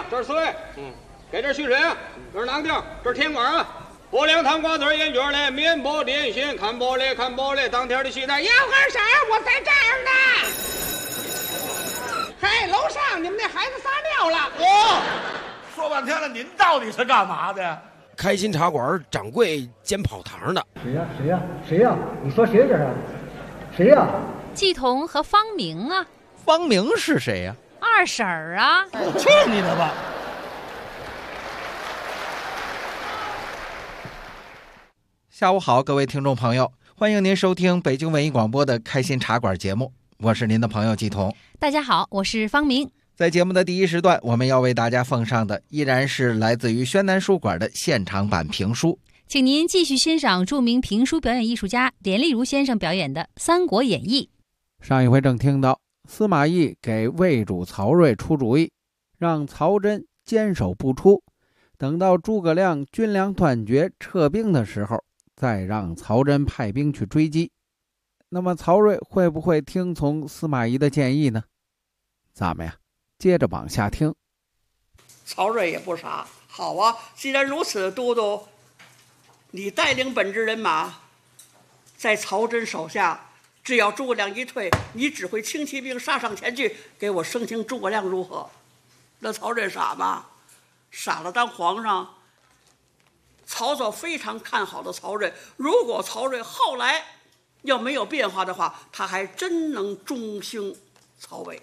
这是刺猬，给这蓄水啊，这是囊丁，这是甜瓜啊。薄凉汤瓜子烟卷嘞，面包点心，看玻璃，当天的西餐。 要干啥？我在这儿呢。嘿，楼上你们那孩子撒尿了。 说半天了，您到底是干嘛的呀？ 开心茶馆掌柜兼跑堂的。 谁呀？你说谁这是？谁呀？ 季彤和方明啊。 方明是谁呀？ 二婶儿啊。 去你的吧！ 下午好，各位听众朋友，欢迎您收听北京文艺广播的开心茶馆节目，我是您的朋友季彤。 大家好，我是方明。 在节目的第一时段，我们要为大家奉上的依然是来自于宣南书馆的现场版评书， 请您继续欣赏著名评书表演艺术家连丽如先生表演的《三国演义》。 上一回正听到司马懿给魏主曹睿出主意，让曹真坚守不出，等到诸葛亮军粮断绝撤兵的时候，再让曹真派兵去追击。那么曹睿会不会听从司马懿的建议呢？咱们呀接着往下听。 曹睿也不傻，好啊，既然如此，都督你带领本支人马在曹真手下，只要诸葛亮一退，你指挥轻骑兵杀上前去，给我生擒诸葛亮如何？那曹睿傻吗？傻了当皇上。曹操非常看好的曹睿，如果曹睿后来要没有变化的话，他还真能中兴曹魏。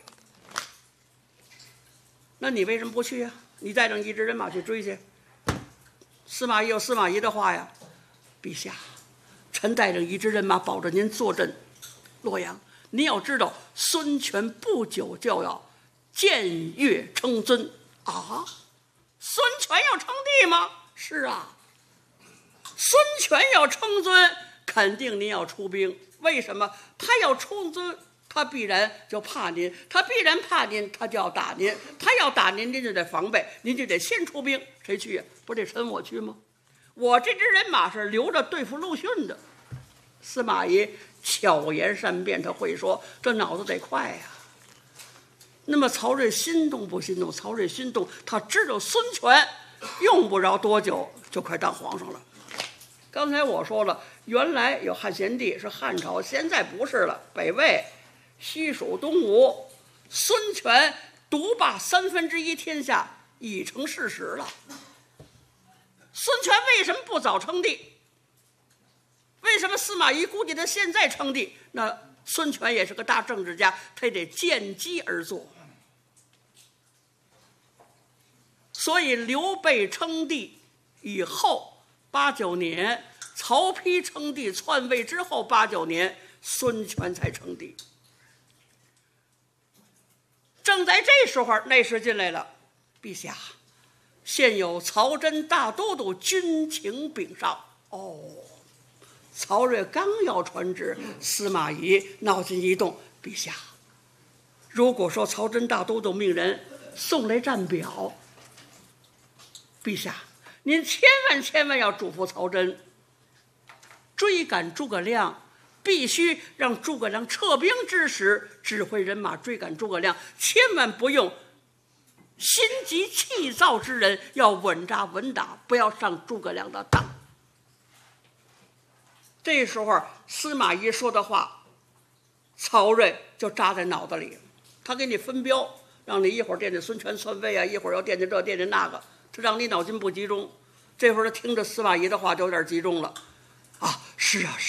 那你为什么不去呀？你带领一支人马去追去。司马懿有司马懿的话呀，陛下，臣带领一支人马保着您坐镇洛阳。您要知道，孙权不久就要僭越称尊啊！孙权要称帝吗？是啊。孙权要称尊，肯定您要出兵。为什么？他要出尊，他必然就怕您，他必然怕您，他就要打您，他要打您，您就得防备，您就得先出兵。谁去呀？不得臣我去吗？我这支人马是留着对付陆逊的。司马懿巧言善辩，他会说，这脑子得快呀。那么曹睿心动不心动？曹睿心动，他知道孙权用不着多久就快当皇上了。刚才我说了，原来有汉献帝是汉朝，现在不是了，北魏、西蜀、东吴，孙权独霸1/3天下已成事实了。孙权为什么不早称帝？为什么司马懿估计他现在称帝？那孙权也是个大政治家，他得见机而作。所以刘备称帝以后8、9年，曹丕称帝篡位之后8、9年，孙权才称帝。正在这时候，内侍进来了，陛下，现有曹真大都督军情禀上。曹睿刚要传旨，司马懿脑筋一动，陛下，如果说曹真大都督命人送来战表，陛下您千万要嘱咐曹真，追赶诸葛亮必须让诸葛亮撤兵之时指挥人马追赶诸葛亮，千万不用心急气躁之人，要稳扎稳打，不要上诸葛亮的当。这时候司马懿说的话，曹睿就扎在脑子里，他给你分标，让你一会儿惦记孙权篡位啊，一会儿要惦记这惦记那个，他让你脑筋不集中。这会儿他听着司马懿的话就有点集中了。是啊，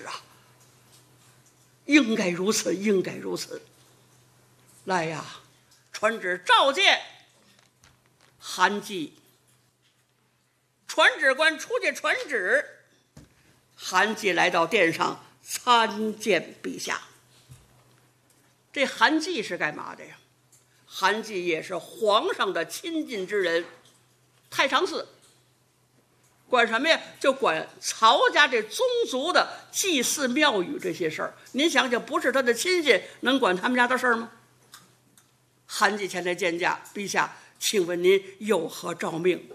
应该如此，应该如此。来呀，传旨召见韩季。传旨官出去传旨，韩季来到殿上参见陛下。这韩季是干嘛的呀？韩季也是皇上的亲近之人，太常寺管什么呀？就管曹家这宗族的祭祀庙宇这些事儿。您想想，不是他的亲戚，能管他们家的事儿吗？韩季前来见驾，陛下，请问您有何诏命？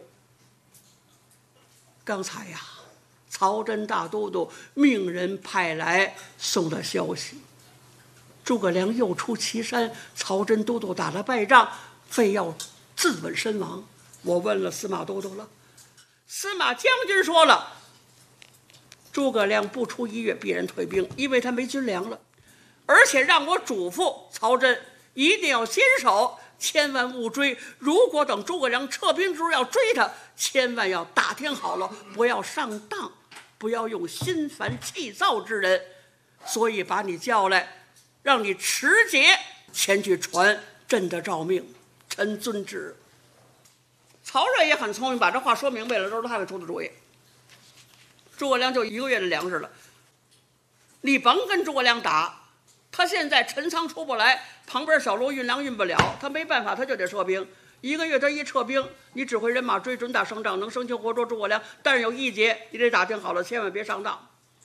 刚才呀，曹真大都督命人派来送的消息，诸葛亮又出祁山，曹真都督打了败仗，非要自刎身亡。我问了司马都督了，司马将军说了，诸葛亮不出1月必然退兵，因为他没军粮了，而且让我嘱咐曹真一定要坚守，千万勿追。如果等诸葛亮撤兵之后要追他，千万要打听好了，不要上当，不要用心烦气躁之人，所以把你叫来，让你持节前去传朕的诏命，臣遵旨。曹睿也很聪明，把这话说明白了，都是他给出的主意。诸葛亮就1个月的粮食了，你甭跟诸葛亮打，他现在陈仓出不来，旁边小路运粮运不了，他没办法，他就得撤兵。1个月他一撤兵，你指挥人马追准打胜仗，能生擒活捉诸葛亮。但是有一节你得打听好了，千万别上当。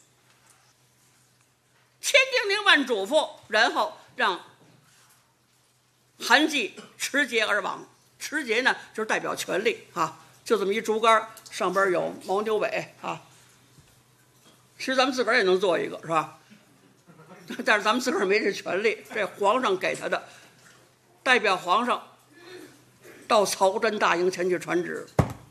千叮咛万嘱咐，然后让韩继持节而往。持节呢，就是代表权力啊，就这么一竹竿，上边有牦牛尾啊。其实咱们自个儿也能做一个，是吧？但是咱们自个儿没这权利，这皇上给他的，代表皇上到曹真大营前去传旨。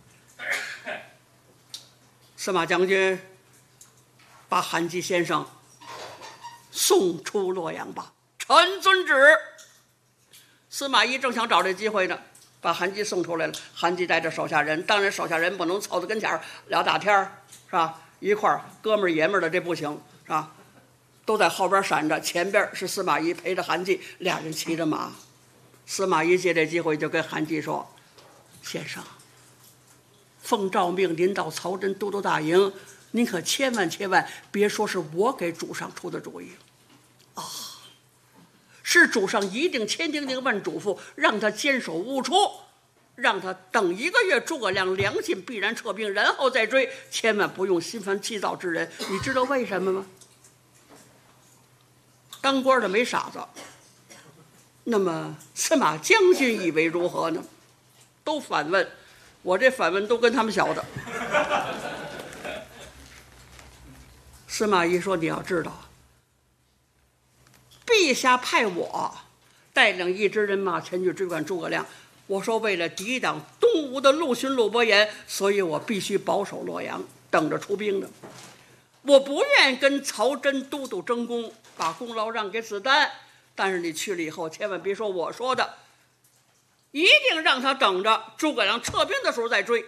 司马将军把韩继先生送出洛阳吧，臣遵旨。司马懿正想找这机会呢，把韩继送出来了。韩继带着手下人，当然手下人不能凑到跟前聊大天是吧？一块儿哥们儿爷们儿的这不行，是吧？都在后边闪着，前边是司马懿陪着韩继，俩人骑着马。司马懿借这机会就跟韩继说：“先生，奉诏命您到曹真都督大营，您可千万别说是我给主上出的主意啊！是主上一定千叮咛万嘱咐，让他坚守勿出，让他等1个月，诸葛亮粮尽必然撤兵，然后再追，千万不用心烦气躁之人。你知道为什么吗？当官的没傻子。那么司马将军以为如何呢？都反问，我这反问都跟他们学的。司马懿说：“你要知道，陛下派我带领一支人马前去追赶诸葛亮。我说为了抵挡东吴的陆逊、陆伯言，所以我必须保守洛阳，等着出兵的。我不愿跟曹真都督争功，把功劳让给子丹。但是你去了以后，千万别说我说的，一定让他等着诸葛亮撤兵的时候再追。”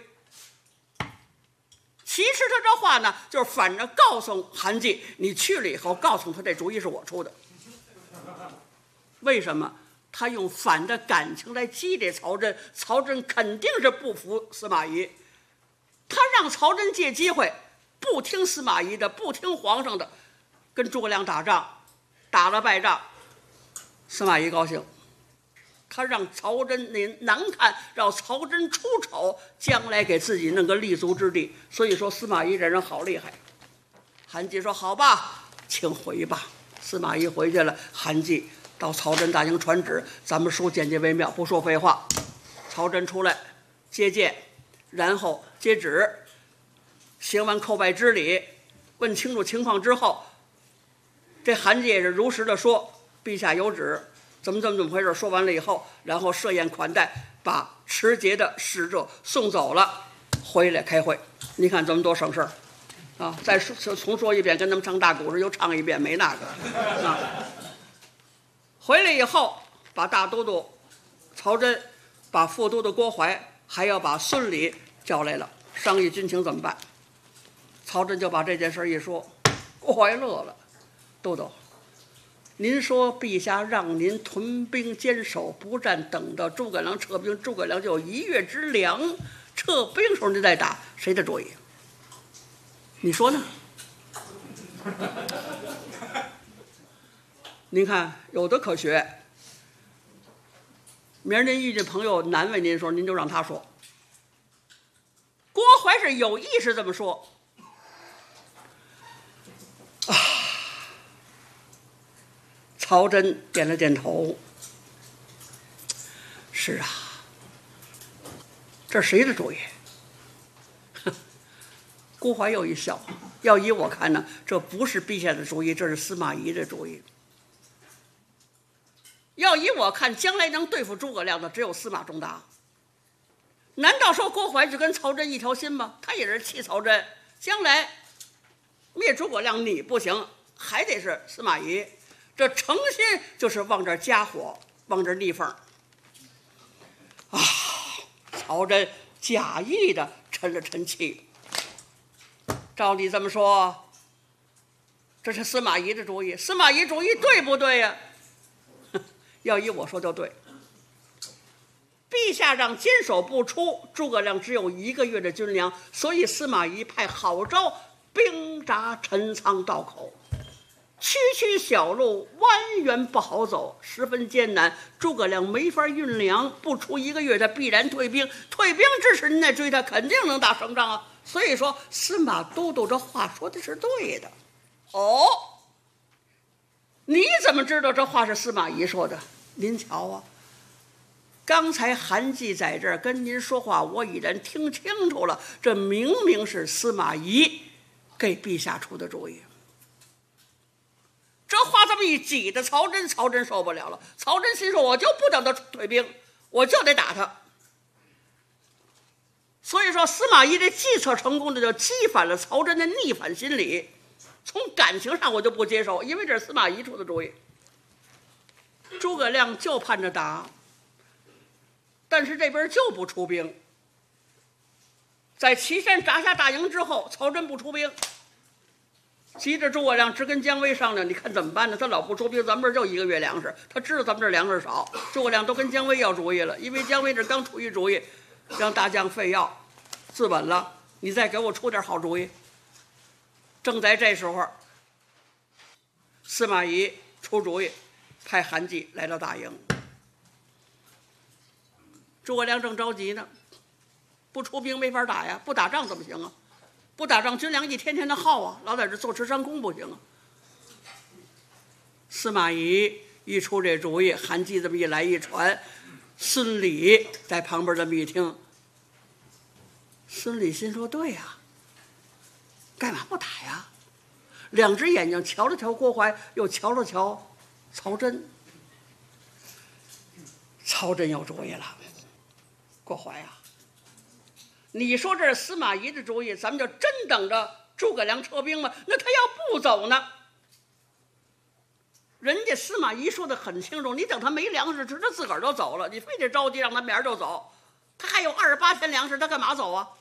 其实他这话呢，就是反着告诉韩继，你去了以后告诉他这主意是我出的。为什么？他用反的感情来激励曹真，曹真肯定是不服司马懿，他让曹真借机会不听司马懿的，不听皇上的，跟诸葛亮打仗，打了败仗，司马懿高兴，他让曹真难看，让曹真出丑，将来给自己弄个立足之地。所以说司马懿这人好厉害。韩继说：“好吧，请回吧。”司马懿回去了，韩继到曹真大营传旨，咱们说简洁为妙，不说废话。曹真出来接见，然后接旨，行完叩拜之礼，问清楚情况之后，这韩继也是如实的说：“陛下有旨，怎么回事？”说完了以后，然后设宴款待，把持节的使者送走了，回来开会。你看这么多省事儿啊！再重说一遍，跟他们唱大鼓时又唱一遍，没那个啊。回来以后，把大都督曹真，把副都督郭淮，还要把孙礼叫来了，商议军情怎么办。曹真就把这件事一说，郭淮乐了：“都督，您说陛下让您屯兵坚守不战，等到诸葛亮撤兵，诸葛亮就有1月之粮，撤兵时候您再打，谁的主意？你说呢？”您看有的可学，明儿您遇见朋友难为您的时候，您就让他说。郭淮是有意识这么说啊。曹真点了点头：“是啊，这是谁的主意？”郭淮又一笑：“要依我看呢，这不是陛下的主意，这是司马懿的主意。要依我看，将来能对付诸葛亮的只有司马仲达。 难道说郭淮就跟曹真一条心吗？他也是气曹真，将来灭诸葛亮你不行，还得是司马懿，这诚心就是往这加火，往这逆风啊！曹真假意的沉了沉气。照你这么说，这是司马懿的主意，司马懿主意对不对呀？要依我说就对。陛下让坚守不出，诸葛亮只有1个月的军粮，所以司马懿派郝昭兵扎陈仓道口，区区小路蜿蜒不好走，十分艰难，诸葛亮没法运粮，不出1个月他必然退兵，退兵之时您再追他肯定能打胜仗啊。所以说司马都督这话说的是对的。哦，你怎么知道这话是司马懿说的？您瞧啊，刚才韩季在这儿跟您说话，我已然听清楚了，这明明是司马懿给陛下出的主意。这话这么一挤的曹真受不了了。曹真心说，我就不等他退兵，我就得打他。所以说司马懿这计策成功的就激反了曹真的逆反心理。从感情上我就不接受，因为这是司马懿出的主意。诸葛亮就盼着打，但是这边就不出兵。在岐山扎下大营之后，曹真不出兵，急着诸葛亮直跟姜维商量，你看怎么办呢？他老不出兵，咱们这儿就1个月粮食，他知道咱们这儿粮食少。诸葛亮都跟姜维要主意了，因为姜维这刚出一主意，让大将费耀自刎了，你再给我出点好主意。正在这时候，司马懿出主意，派韩季来到大营。诸葛亮正着急呢，不出兵没法打呀，不打仗怎么行啊？不打仗军粮一天天的耗啊，老在这坐吃山空不行啊。司马懿一出这主意，韩季这么一来一传，孙礼在旁边这么一听，孙礼心说对呀，干嘛不打呀？两只眼睛瞧了瞧郭淮，又瞧了瞧曹真。曹真有主意了，郭淮啊，你说这是司马懿的主意，咱们就真等着诸葛亮撤兵吗？那他要不走呢？人家司马懿说的很清楚，你等他没粮食吃，他自个儿就走了，你非得着急让他明儿就走，他还有28天粮食，他干嘛走啊？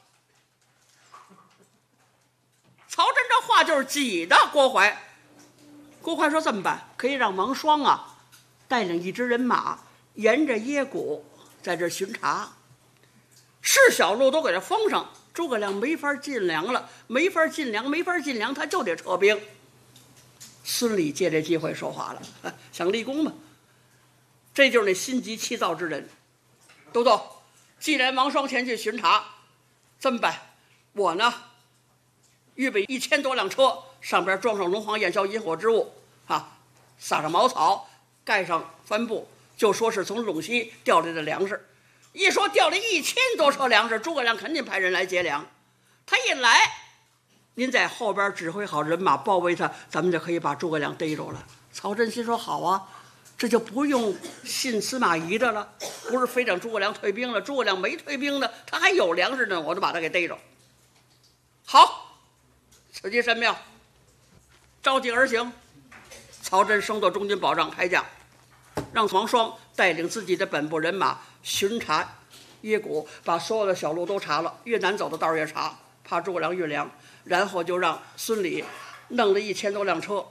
曹真这话就是挤的郭淮。郭淮说这么办，可以让王双啊带领一支人马沿着耶谷在这巡查，是小路都给他封上，诸葛亮没法进粮了，没法进粮，他就得撤兵。孙礼借这机会说话了，想立功嘛，这就是那心急气躁之人。都督，既然王双前去巡查，这么办，我呢预备1000多辆车，上边装上龙黄焰硝引火之物啊，撒上茅草，盖上帆布，就说是从陇西调来的粮食。一说调来1000多车粮食，诸葛亮肯定派人来劫粮。他一来，您在后边指挥好人马包围他，咱们就可以把诸葛亮逮着了。曹真心说好啊，这就不用信司马懿的了，不是非等诸葛亮退兵了，诸葛亮没退兵呢，他还有粮食呢，我就把他给逮着。好，此计甚妙，召集而行。曹真升到中军保障开将，让王双带领自己的本部人马巡查耶谷，把所有的小路都查了，越难走的道越查，怕诸葛亮运粮。然后就让孙礼弄了1000多辆车，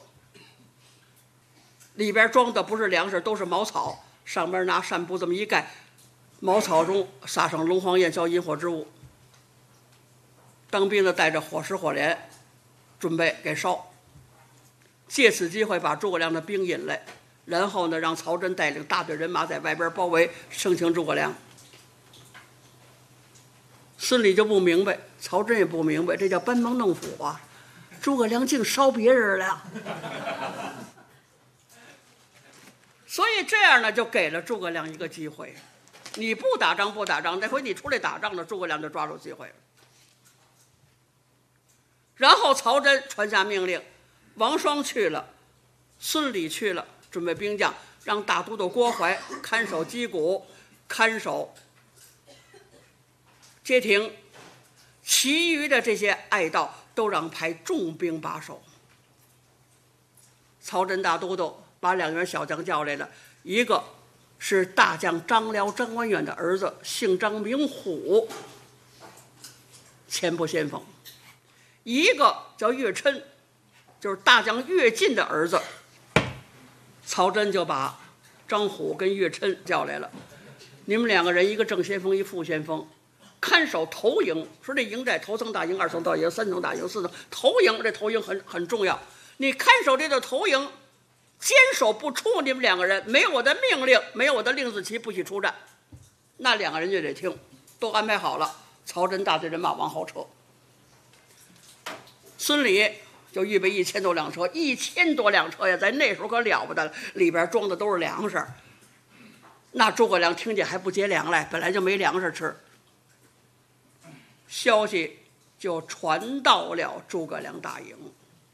里边装的不是粮食，都是茅草，上边拿扇布这么一盖，茅草中撒上龙黄焰硝引火之物。当兵的带着火石火镰，准备给烧。借此机会把诸葛亮的兵引来，然后呢，让曹真带领大队人马在外边包围，生擒诸葛亮。孙礼就不明白，曹真也不明白，这叫班门弄斧啊！诸葛亮竟烧别人了，所以这样呢，就给了诸葛亮一个机会。你不打仗，这回你出来打仗了，诸葛亮就抓住机会了。然后曹真传下命令，王双去了，孙礼去了，准备兵将，让大都督郭淮看守击鼓，看守街亭，其余的这些隘道都让派重兵把守。曹真大都督把2员小将叫来了，一个是大将张辽张文远的儿子，姓张名虎，前部先锋；一个叫岳琛，就是大将岳进的儿子。曹真就把张虎跟岳琛叫来了，你们2个人，一个正先锋，一副先锋，看守头营。说这营寨头层大营、2层大营、3层大营、4层头营，这头营很重要。你看守这个头营，坚守不出。你们2个人没有我的命令，没有我的令字旗，不许出战。那2个人就得听，都安排好了。曹真大队人马往后撤，孙礼就预备1000多辆车，1000多辆车呀，在那时候可了不得了，里边装的都是粮食。那诸葛亮听见还不结粮来，本来就没粮食吃，消息就传到了诸葛亮大营。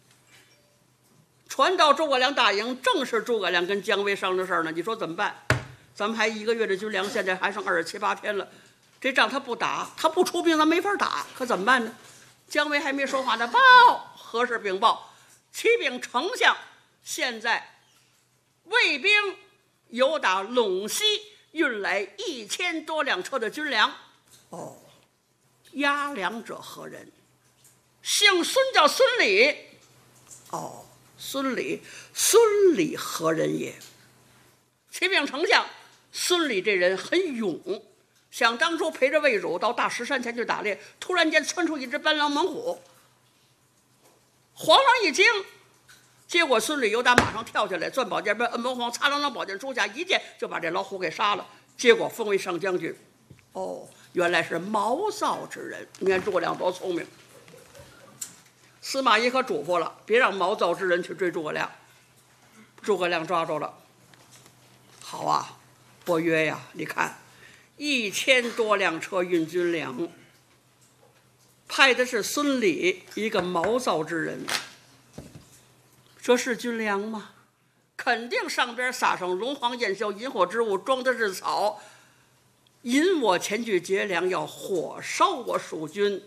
传到诸葛亮大营，正是诸葛亮跟姜维商量事儿呢。你说怎么办？咱们还1个月的军粮，现在还剩27、8天了，这仗他不打，他不出兵，咱没法打，可怎么办呢？姜维还没说话呢，报何事禀报？启禀丞相，现在魏兵由打陇西运来1000多辆车的军粮。哦，押粮者何人？姓孙，叫孙礼。哦，孙礼何人也？启禀丞相，孙礼这人很勇，想当初陪着魏主到大石山前去打猎，突然间窜出一只斑狼猛虎，皇上一惊，结果孙礼由打马上跳下来，攥宝剑，奔文皇擦啷宝剑出下，一剑就把这老虎给杀了，结果封为上将军。哦，原来是毛躁之人。你看诸葛亮多聪明。司马懿可嘱咐了，别让毛躁之人去追诸葛亮。诸葛亮抓住了。好啊，伯约呀，你看1000多辆车运军粮，派的是孙礼，一个毛躁之人，这是军粮吗？肯定上边撒上龙黄焰硝引火之物，装的是草，引我前去劫粮，要火烧我蜀军。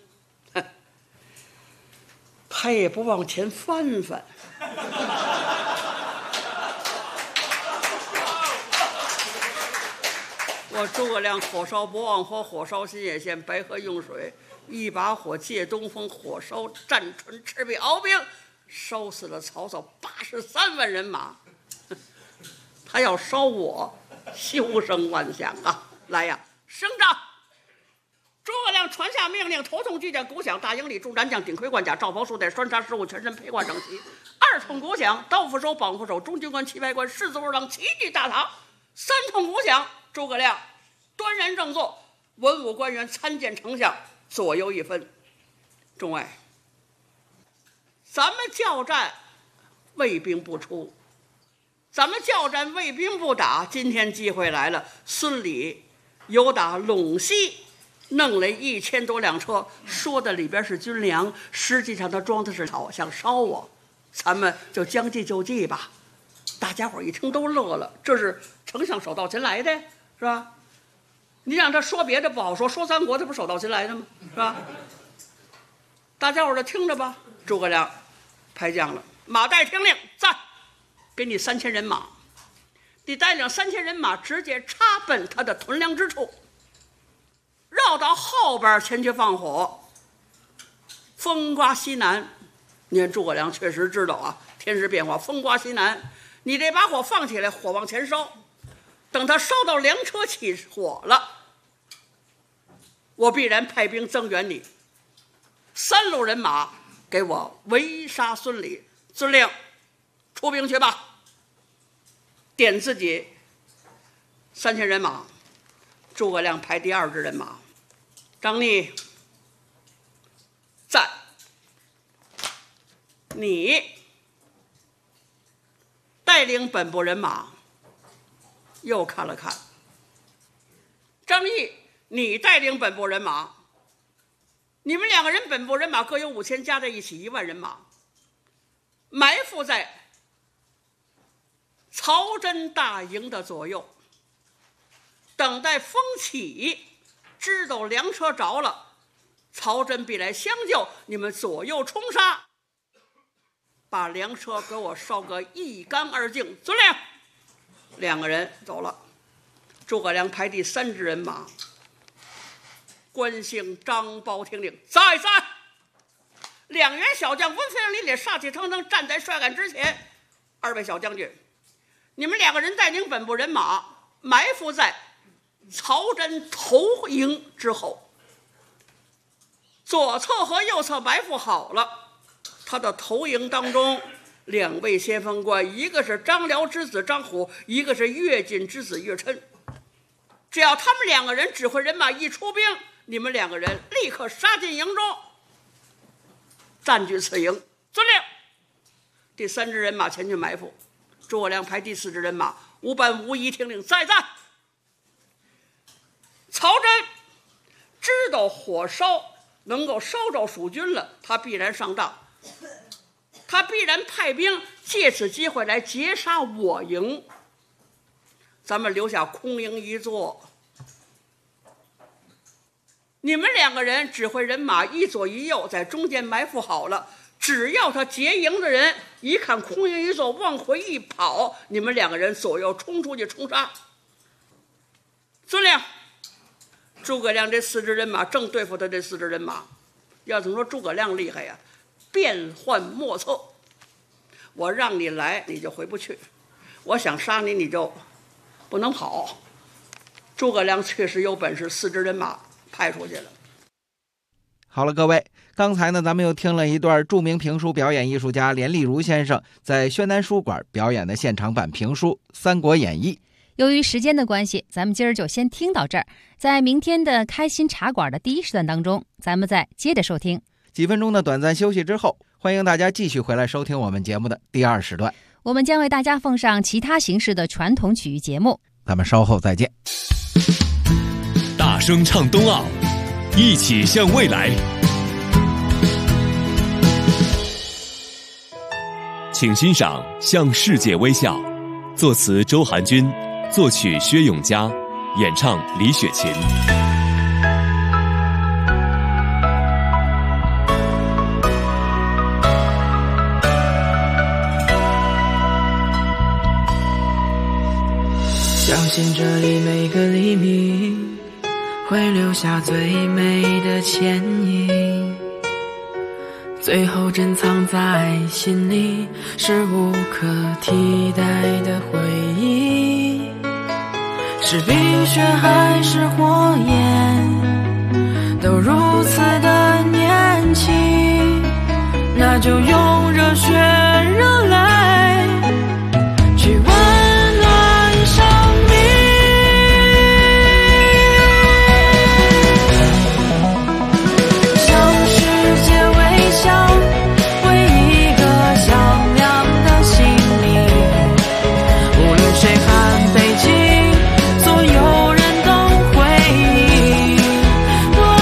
他也不往前翻翻。我诸葛亮火烧博望坡，火烧新野县，白河用水，一把火借东风，火烧战船，赤壁鏖兵，烧死了曹操83万人马。他要烧我，休生万象啊！来呀，升帐！诸葛亮传下命令，头痛巨剑鼓响，大营里驻战将顶盔贯甲，罩袍束带，栓插饰物，全身披挂整齐。2通鼓响，刀斧手、绑斧手、中军官、旗牌官、士卒二郎齐聚大堂。3通鼓响，诸葛亮端然正坐，文武官员参见丞相，左右一分。众位，咱们教战，魏兵不出；咱们教战，魏兵不打。今天机会来了，孙礼由打陇西弄来1000多辆车，说的里边是军粮，实际上他装的是草，想烧我，咱们就将计就计吧。大家伙一听都乐了，这是丞相手到擒来的，是吧？你让他说别的不好说，说三国他不手到擒来的吗？是吧？大家伙就听着吧。诸葛亮派将了，马岱听令，赞，给你3000人马，你带领3000人马直接插奔他的屯粮之处，绕到后边前去放火。风刮西南，你看诸葛亮确实知道啊，天时变化，风刮西南，你这把火放起来，火往前烧，等他烧到粮车起火了，我必然派兵增援你，3路人马给我围杀孙礼。遵令，出兵去吧。点自己3000人马，诸葛亮排第2支人马。张逆，赞。你带领本部人马，又看了看。张毅，你带领本部人马，你们2个人本部人马各有5000，加在一起1万人马，埋伏在曹真大营的左右，等待风起， 知道粮车着了，曹真必来相救，你们左右冲杀，把粮车给我烧个一干二净。遵令。2个人走了。诸葛亮排第3支人马，关兴、张苞听令，再三。2员小将闻飞而凛凛，杀气腾腾，站在帅杆之前。2位小将军，你们2个人带领本部人马埋伏在曹真头营之后，左侧和右侧埋伏好了。他的头营当中2位先锋官，一个是张辽之子张虎，一个是乐进之子乐琛。只要他们2个人指挥人马一出兵，你们2个人立刻杀进营中，占据此营。遵令。第3支人马前去埋伏。诸葛亮排第4支人马，吴班、吴仪听令，再战。曹真知道火烧能够烧着蜀军了，他必然上当，他必然派兵借此机会来截杀我营，咱们留下空营一座。你们2个人指挥人马一左一右，在中间埋伏好了，只要他劫营的人一看空营一座，往回一跑，你们2个人左右冲出去冲杀。遵令。诸葛亮这4支人马正对付他这4支人马，要怎么说诸葛亮厉害呀？变幻莫测。我让你来，你就回不去；我想杀你，你就不能跑。诸葛亮确实有本事，4支人马派出去了。 好了，各位，刚才呢，咱们又听了一段著名评书表演艺术家连丽如先生在宣南书馆表演的现场版评书《三国演义》。 由于时间的关系，咱们今儿就先听到这儿。在明天的开心茶馆的第1时段当中，咱们再接着收听。 几分钟的短暂休息之后，欢迎大家继续回来收听我们节目的第2时段。 我们将为大家奉上其他形式的传统曲艺节目。 咱们稍后再见。 大声唱冬奥，一起向未来。请欣赏《向世界微笑》，作词周寒君，作曲薛永嘉，演唱李雪琴。 相信这里每个黎明会留下最美的倩影，最后珍藏在心里，是无可替代的回忆。是冰雪还是火焰，都如此的年轻，那就用热血热泪去温暖生命。向世界微笑，为一个响亮的心灵，无论谁喊北京，所有人都回应。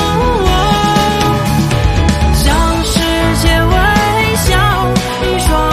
向世界微笑，一双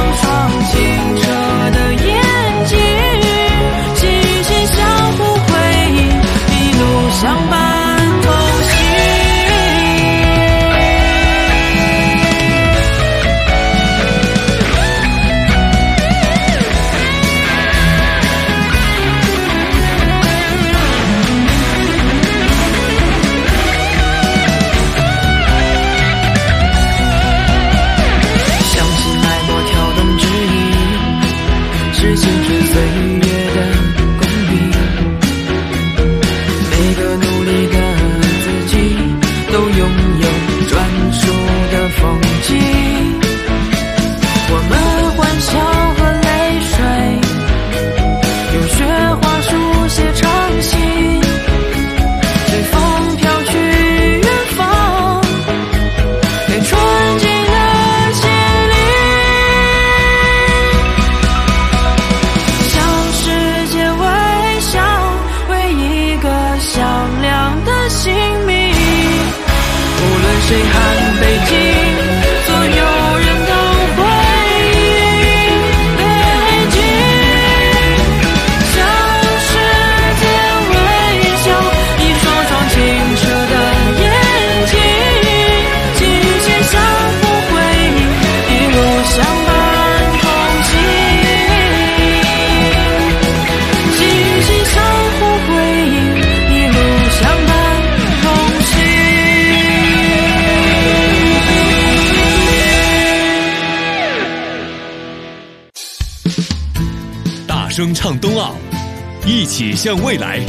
声唱冬奥，一起向未来。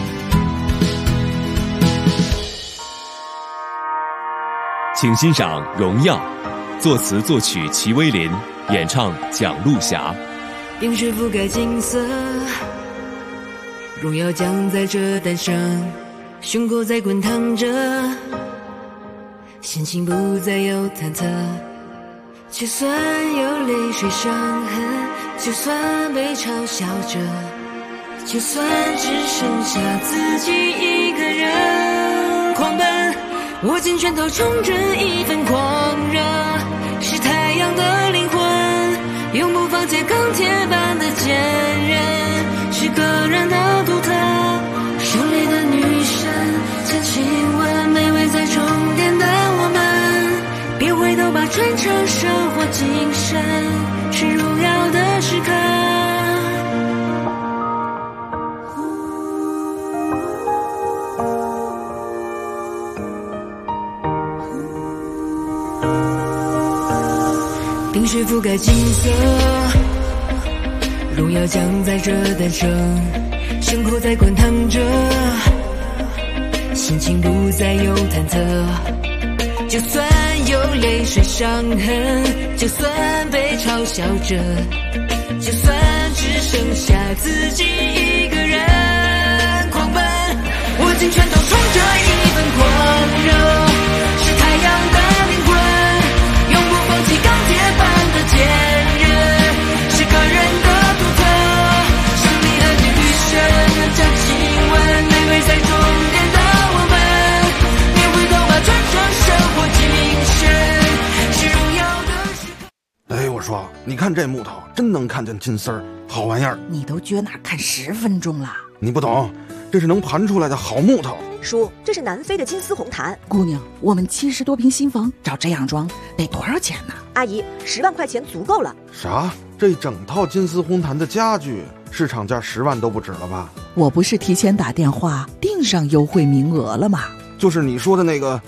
请欣赏《荣耀》，作词作曲齐威林，演唱蒋璐霞。 冰水覆盖金色，荣耀将在这诞生，胸口在滚烫着，心情不再有忐忑，就算有泪水伤痕，就算被嘲笑着，就算只剩下自己一个人狂奔，握紧拳头冲着一份狂热，是太阳的灵魂，永不放弃钢铁般的坚韧，是个人的独特，胜利的女神将亲吻每位在终点的我们，别回头吧，传承生活精神，是荣耀的时刻。冰水覆盖金色，荣耀将在这诞生，胸口在滚烫着，心情不再有忐忑，就算有泪水伤痕，就算被嘲笑着，就算只剩下自己一个人狂奔，握紧拳头冲着一份狂热，是太阳的灵魂，永不放弃钢铁般的坚韧，是个人的独特，胜利的女神将亲吻每位在终点的我们，别回头吧，传承生活精神，是荣耀的时刻。 哎，我说，你看这木头真能看见金丝儿，好玩意儿。 你都撅那看10分钟了。 你不懂，这是能盘出来的好木头。 叔，这是南非的金丝红檀。 姑娘，我们70多平新房，照这样装得多少钱呢？ 阿姨，10万块钱足够了。 啥？这整套金丝红檀的家具，市场价10万都不止了吧？ 我不是提前打电话订上优惠名额了吗？ 就是你说的那个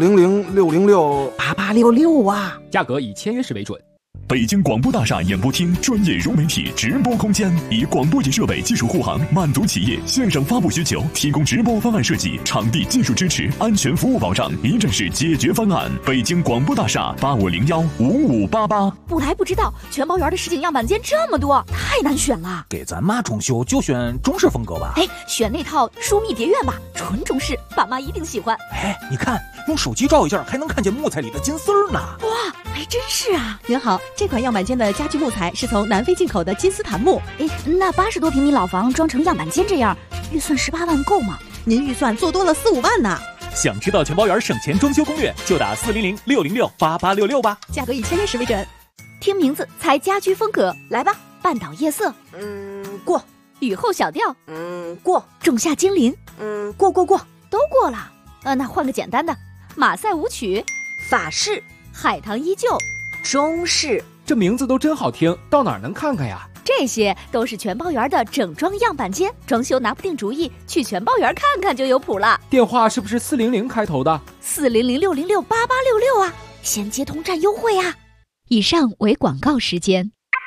400-606-8866 啊， 价格以签约时为准。 北京广播大厦演播厅专业融媒体直播空间，以广播级设备技术护航，满足企业线上发布需求，提供直播方案设计、场地技术支持、安全服务保障，一站式解决方案。北京广播大厦8501-5588。 不来不知道，全包园的实景样板间这么多，太难选了。 给咱妈装修就选中式风格吧。 哎，选那套疏密蝶院吧，纯中式，爸妈一定喜欢。 哎，你看，用手机照一下，还能看见木材里的金丝儿呢。 哇，还真是啊！ 您好，这款样板间的家具木材是从南非进口的金丝檀木。 哎，那80多平米老房装成样板间这样，预算18万够吗？ 您预算做多了4-5万呢。 想知道全包园省钱装修攻略，就打400-606-8866吧。 价格以签约时为准。 听名字猜家居风格，来吧。半岛夜色， 过。 雨后小调， 过。 仲夏精灵， 过， 都过了。那换个简单的，马赛舞曲， 法式， 海棠依旧， 中式。 这名字都真好听，到哪儿能看看呀？ 这些都是全包园的整装样板间，装修拿不定主意，去全包园看看就有谱了。 电话是不是400开头的 ？400-606-8866啊，先接通占优惠啊！ 以上为广告时间。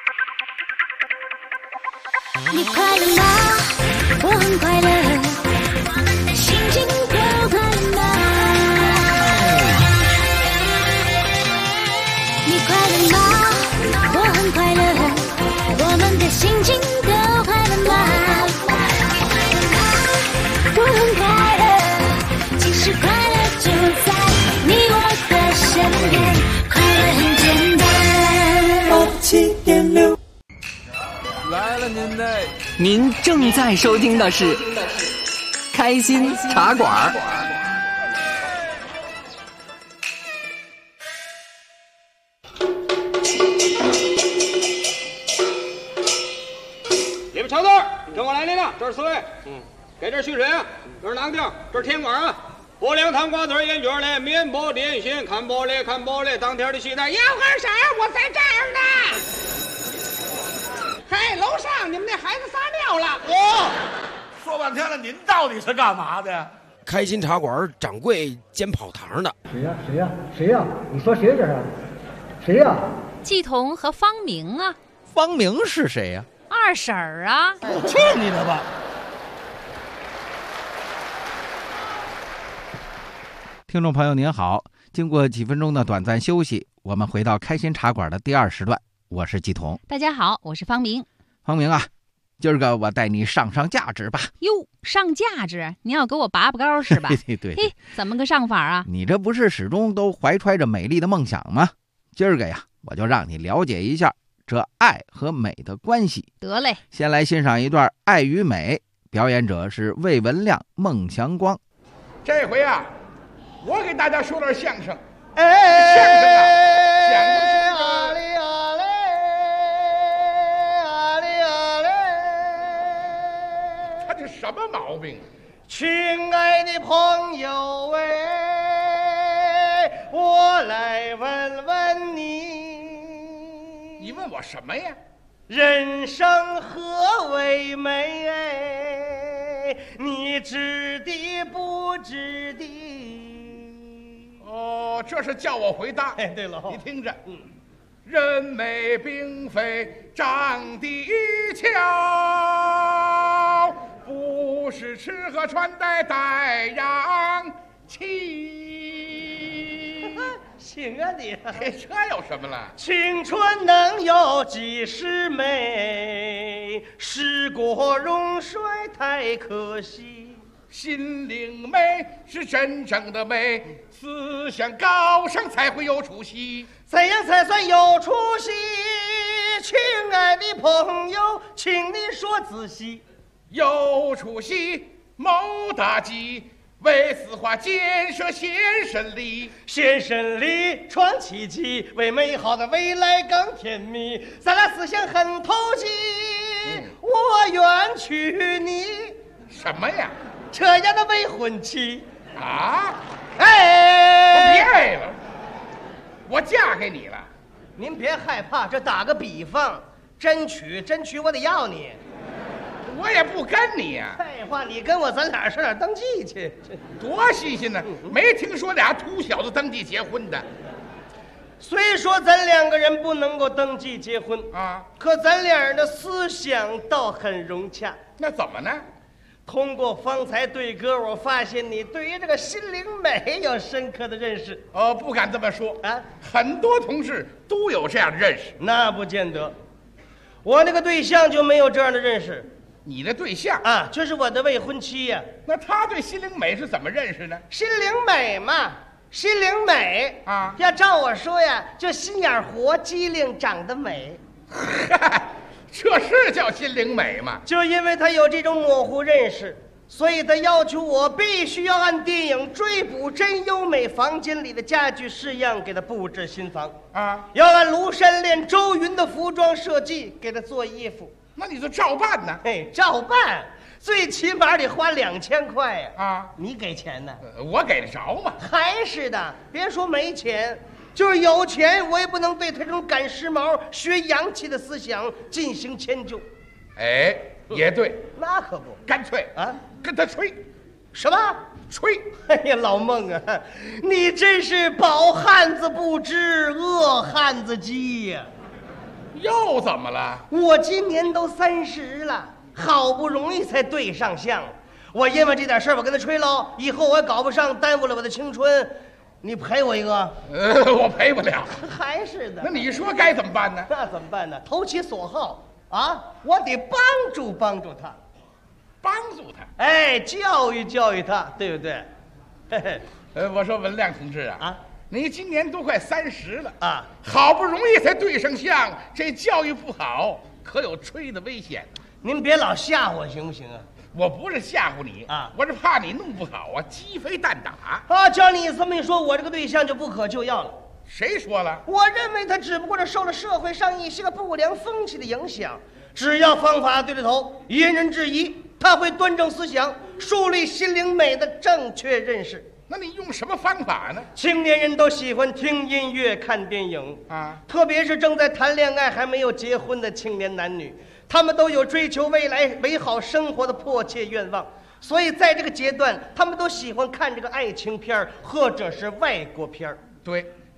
你快乐吗？我很快乐，心情都快乐吗？你快乐吗？我很快乐，我们的心情都快乐吗？我很快乐，其实快乐就在你我的身边，快乐很简单。87.6 来了您嘞！ 您正在收听的是开心茶馆。 你们瞧这儿，跟我来领导，这是4位。给这蓄水啊，这是囊丁，这是甜瓜啊。薄凉糖瓜子烟卷嘞，面包点心，看玻璃，当天的西餐。 要根绳，我在这儿呢。嘿，楼上你们那孩子撒尿了。 说半天了，您到底是干嘛的？ 开心茶馆掌柜兼跑堂的。 谁呀？你说谁这是？谁呀？ 季彤和方明啊。 方明是谁呀？ 二婶儿啊！ 去你的吧！ 听众朋友您好，经过几分钟的短暂休息，我们回到开心茶馆的第2时段，我是季彤。 大家好，我是方明。 方明啊，今儿个我带你上价值吧。 哟，上价值？你要给我拔拔高是吧？ 对。 嘿，怎么个上法啊？ 你这不是始终都怀揣着美丽的梦想吗？今儿个呀，我就让你了解一下这爱和美的关系。 得嘞， 先来欣赏一段《爱与美》，表演者是魏文亮、孟祥光。 这回啊，我给大家说段相声。 相声啊， 啊嘞啊嘞啊嘞啊嘞， 他这什么毛病？ 亲爱的朋友哎，我来问问你， 你问我什么呀？ 人生何为美哎，你知的不知的？ 哦，这是叫我回答。 哎，对了， 你听着，人美并非长得巧，不是吃喝穿戴带洋气。 行啊你， 这有什么了？ 青春能有几时美？时过容衰太可惜。 心灵美是真正的美，思想高尚才会有出息。 怎样才算有出息？亲爱的朋友，请你说仔细。 有出息，谋大计，为四化建设献身力， 献身力创奇迹，为美好的未来更甜蜜。咱俩思想很投机，我愿娶你。 什么呀？ 这样的未婚妻啊！ 哎， 别爱了，我嫁给你了。 您别害怕，这打个比方，真娶我得要你。 我也不跟你呀。 废话，你跟我咱俩上哪儿登记去？ 多新鲜呢！没听说俩土小子登记结婚的。 虽说咱2个人不能够登记结婚啊， 可咱俩人的思想倒很融洽。 那怎么呢？ 通过方才对歌，我发现你对于这个心灵美有深刻的认识。 不敢这么说啊， 很多同事都有这样的认识。 那不见得，我那个对象就没有这样的认识。 你的对象啊，就是我的未婚妻呀。 那他对心灵美是怎么认识呢？ 心灵美嘛，心灵美啊， 要照我说呀，就心眼活、机灵、长得美。 这是叫心灵美吗？ 就因为他有这种模糊认识，所以他要求我必须要按电影追捕真优美房间里的家具式样给他布置新房啊， 要按庐山恋周云的服装设计给他做衣服。 那你就照办呢？ 哎，照办，最起码得花2000块呀！ 啊， 你给钱呢？ 我给得着吗？ 还是的，别说没钱。就是有钱，我也不能对他这种赶时髦、学洋气的思想进行迁就。 哎，也对， 那可不， 干脆啊， 跟他吹。 什么吹？ 哎呀，老孟啊，你真是饱汉子不知饿汉子饥呀！ 又怎么了？ 我今年都30了，好不容易才对上相。我因为这点事儿，我跟他吹喽，以后我也搞不上，耽误了我的青春。你赔我一个？ 我赔不了。 还是的。 那你说该怎么办呢？ 那怎么办呢？投其所好啊！我得帮助他， 帮助他。 哎，教育他，对不对？嘿嘿。 我说文亮同志啊，你今年都快30了啊， 好不容易才对上相，这教育不好，可有吹的危险。 您别老吓我行不行啊？ 我不是吓唬你啊， 我是怕你弄不好啊，鸡飞蛋打啊！照你这么一说，我这个对象就不可救药了。 谁说了？ 我认为他只不过是受了社会上一些个不良风气的影响，只要方法对着头，因人制宜，他会端正思想，树立心灵美的正确认识。 那你用什么方法呢？ 青年人都喜欢听音乐、看电影啊， 特别是正在谈恋爱还没有结婚的青年男女。他们都有追求未来美好生活的迫切愿望，所以在这个阶段，他们都喜欢看这个爱情片或者是外国片。 对，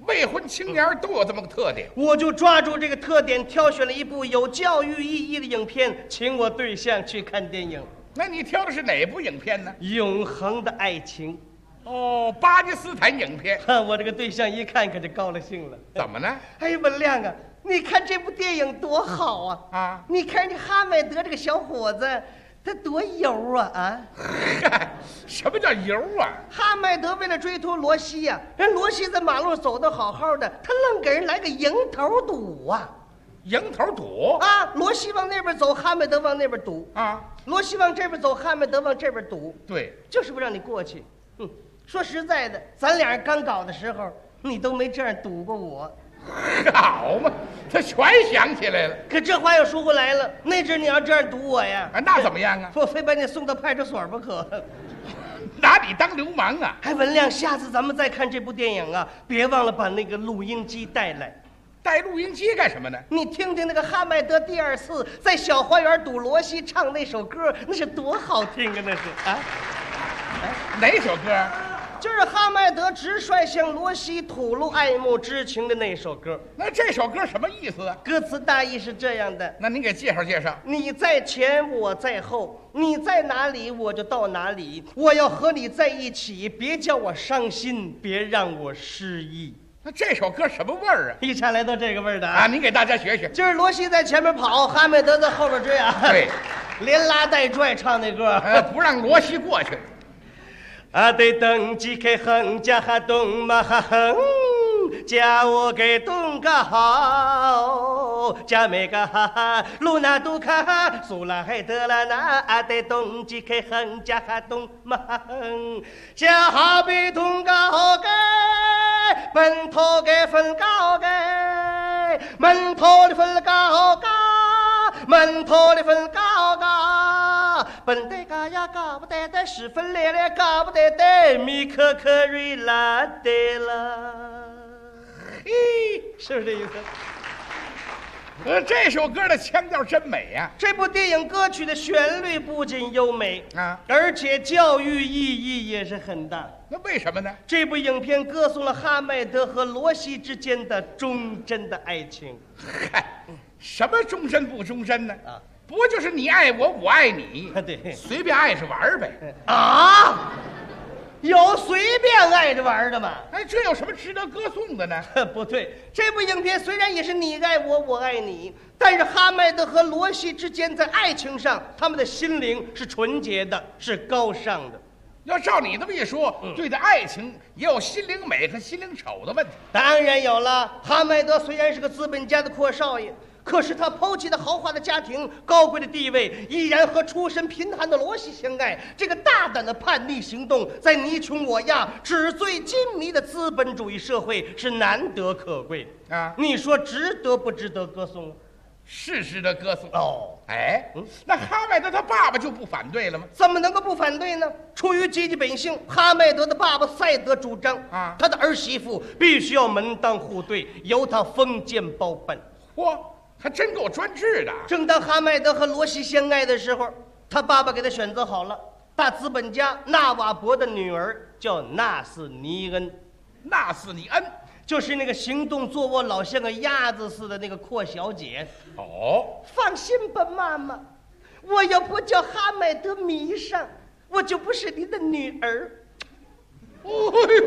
未婚青年都有这么个特点。 我就抓住这个特点，挑选了一部有教育意义的影片，请我对象去看电影。 那你挑的是哪部影片呢？ 永恒的爱情。 哦，巴基斯坦影片。 我这个对象一看可就高了兴了。 怎么呢？ 哎呀，文亮啊，你看这部电影多好啊！ 啊， 你看这哈迈德这个小伙子，他多油啊！啊， 什么叫油啊？ 哈迈德为了追突罗西呀，人罗西在马路走得好好的，他愣给人来个迎头堵啊！ 迎头堵啊！罗西往那边走，哈迈德往那边堵啊！ 罗西往这边走，哈迈德往这边堵。 对， 就是不让你过去。说实在的，咱俩人刚搞的时候，你都没这样堵过我。 好嘛，他全想起来了。 可这话又说回来了，那阵你要这样堵我呀， 那怎么样啊？ 我非把你送到派出所不可。 拿你当流氓啊！ 还文亮，下次咱们再看这部电影啊，别忘了把那个录音机带来。 带录音机干什么呢？ 你听听那个哈迈德第二次在小花园堵罗西唱那首歌，那是多好听啊！那是啊， 哪首歌？ 就是哈迈德直率向罗西吐露爱慕之情的那首歌。 那这首歌什么意思啊？ 歌词大意是这样的。 那您给介绍介绍。 你在前，我在后，你在哪里，我就到哪里。我要和你在一起，别叫我伤心，别让我失意。 那这首歌什么味儿啊？ 一唱来都这个味儿的啊！您给大家学学。 就是罗西在前面跑，哈迈德在后边追啊。 对， 连拉带拽唱那歌， 不让罗西过去。 啊，得等几开横加哈东嘛哈横，加我给东个好，加美个哈哈，路那杜卡苏拉海德拉那，啊得东几开横加哈东嘛哈横，加哈比东个好个，本头给分高个，门头的分高个，门头的分高个。本得嘎呀嘎不得得十分烈烈嘎不得得米可可瑞拉得了，嘿，是不是这意思？ 这首歌的腔调真美呀！ 这部电影歌曲的旋律不仅优美啊， 而且教育意义也是很大。 那为什么呢？ 这部影片歌颂了哈迈德和罗西之间的忠贞的爱情。 嗨，什么忠贞不忠贞呢？啊。不就是你爱我，我爱你？ 对， 随便爱着玩呗。 啊，有随便爱着玩的吗？ 哎，这有什么值得歌颂的呢？ 不对，这部影片虽然也是你爱我，我爱你，但是哈迈德和罗西之间在爱情上，他们的心灵是纯洁的，是高尚的。 要照你这么一说，对待爱情也有心灵美和心灵丑的问题。 当然有了。哈迈德虽然是个资本家的阔少爷，可是他抛弃的豪华的家庭、高贵的地位，依然和出身贫寒的罗西相爱。这个大胆的叛逆行动，在你穷我亚、纸醉金迷的资本主义社会是难得可贵啊！ 你说值得不值得歌颂？ 是值得歌颂哦。 哎，那哈迈德他爸爸就不反对了吗？ 怎么能够不反对呢？出于阶级本性，哈迈德的爸爸赛德主张啊，他的儿媳妇必须要门当户对，由他封建包办。 嚯！还真够专制的。 正当哈迈德和罗西相爱的时候，他爸爸给他选择好了大资本家纳瓦伯的女儿，叫纳斯尼恩。 纳斯尼恩就是那个行动坐卧老像个鸭子似的那个阔小姐。 哦， 放心吧，妈妈，我要不叫哈迈德迷上，我就不是你的女儿。 哦呦，